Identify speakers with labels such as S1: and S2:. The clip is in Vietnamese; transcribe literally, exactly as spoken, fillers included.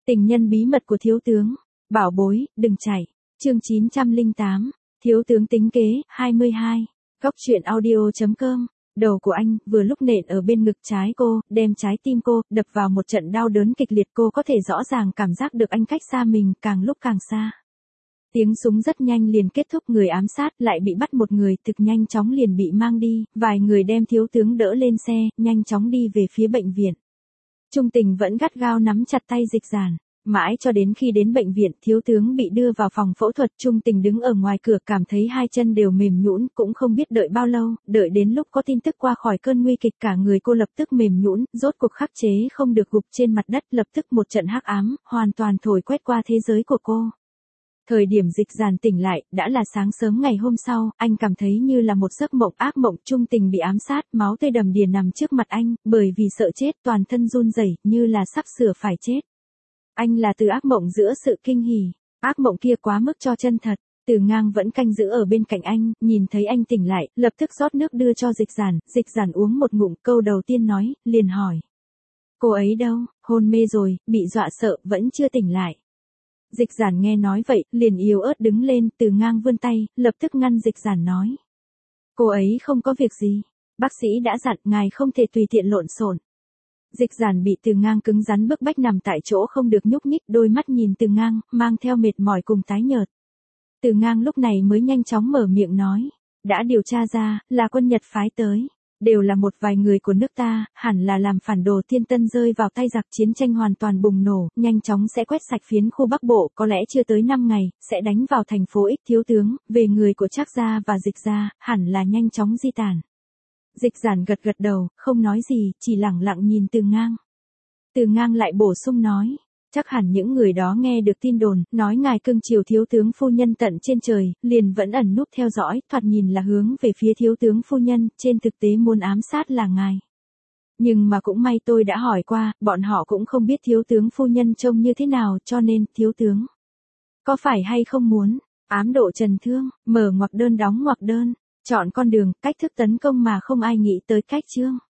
S1: Tình nhân bí mật của thiếu tướng. Bảo bối, đừng chạy. Chương chín trăm lẻ tám. Thiếu tướng tính kế, hai mươi hai. Góc truyện audio chấm com. Đầu của anh vừa lúc nện ở bên ngực trái cô, đem trái tim cô đập vào một trận đau đớn kịch liệt. Cô có thể rõ ràng cảm giác được anh cách xa mình càng lúc càng xa. Tiếng súng rất nhanh liền kết thúc, người ám sát lại bị bắt, một người thực nhanh chóng liền bị mang đi, vài người đem thiếu tướng đỡ lên xe, nhanh chóng đi về phía bệnh viện. Trung Tình vẫn gắt gao nắm chặt tay Dịch Giản, mãi cho đến khi đến bệnh viện, thiếu tướng bị đưa vào phòng phẫu thuật, Trung Tình đứng ở ngoài cửa cảm thấy hai chân đều mềm nhũn, cũng không biết đợi bao lâu, đợi đến lúc có tin tức qua khỏi cơn nguy kịch, cả người cô lập tức mềm nhũn, rốt cuộc khắc chế không được gục trên mặt đất, lập tức một trận hắc ám hoàn toàn thổi quét qua thế giới của cô. Thời điểm Dịch Giản tỉnh lại, đã là sáng sớm ngày hôm sau, anh cảm thấy như là một giấc mộng ác mộng. Trung Tình bị ám sát, máu tươi đầm đìa nằm trước mặt anh, bởi vì sợ chết, toàn thân run rẩy, như là sắp sửa phải chết. Anh là từ ác mộng giữa sự kinh hỉ, ác mộng kia quá mức cho chân thật. Từ Ngang vẫn canh giữ ở bên cạnh anh, nhìn thấy anh tỉnh lại, lập tức rót nước đưa cho Dịch Giản, Dịch Giản uống một ngụm, câu đầu tiên nói, liền hỏi. Cô ấy đâu, hôn mê rồi, bị dọa sợ, vẫn chưa tỉnh lại. Dịch Giản nghe nói vậy, liền yếu ớt đứng lên, Từ Ngang vươn tay, lập tức ngăn Dịch Giản nói. Cô ấy không có việc gì, bác sĩ đã dặn ngài không thể tùy tiện lộn xộn. Dịch Giản bị Từ Ngang cứng rắn bức bách nằm tại chỗ không được nhúc nhích, đôi mắt nhìn Từ Ngang, mang theo mệt mỏi cùng tái nhợt. Từ Ngang lúc này mới nhanh chóng mở miệng nói, đã điều tra ra, là quân Nhật phái tới. Đều là một vài người của nước ta, hẳn là làm phản đồ. Thiên Tân rơi vào tay giặc, chiến tranh hoàn toàn bùng nổ, nhanh chóng sẽ quét sạch phiến khu Bắc Bộ, có lẽ chưa tới năm ngày, sẽ đánh vào thành phố X. Thiếu tướng, về người của Trác gia và Dịch gia, hẳn là nhanh chóng di tản. Dịch Giản gật gật đầu, không nói gì, chỉ lẳng lặng nhìn Từ Ngang. Từ Ngang lại bổ sung nói. Chắc hẳn những người đó nghe được tin đồn, nói ngài cưng chiều thiếu tướng phu nhân tận trên trời, liền vẫn ẩn núp theo dõi, thoạt nhìn là hướng về phía thiếu tướng phu nhân, trên thực tế muốn ám sát là ngài. Nhưng mà cũng may tôi đã hỏi qua, bọn họ cũng không biết thiếu tướng phu nhân trông như thế nào, cho nên, thiếu tướng. Có phải hay không muốn, ám độ trần thương, mở ngoặc đơn đóng ngoặc đơn, chọn con đường, cách thức tấn công mà không ai nghĩ tới cách chương.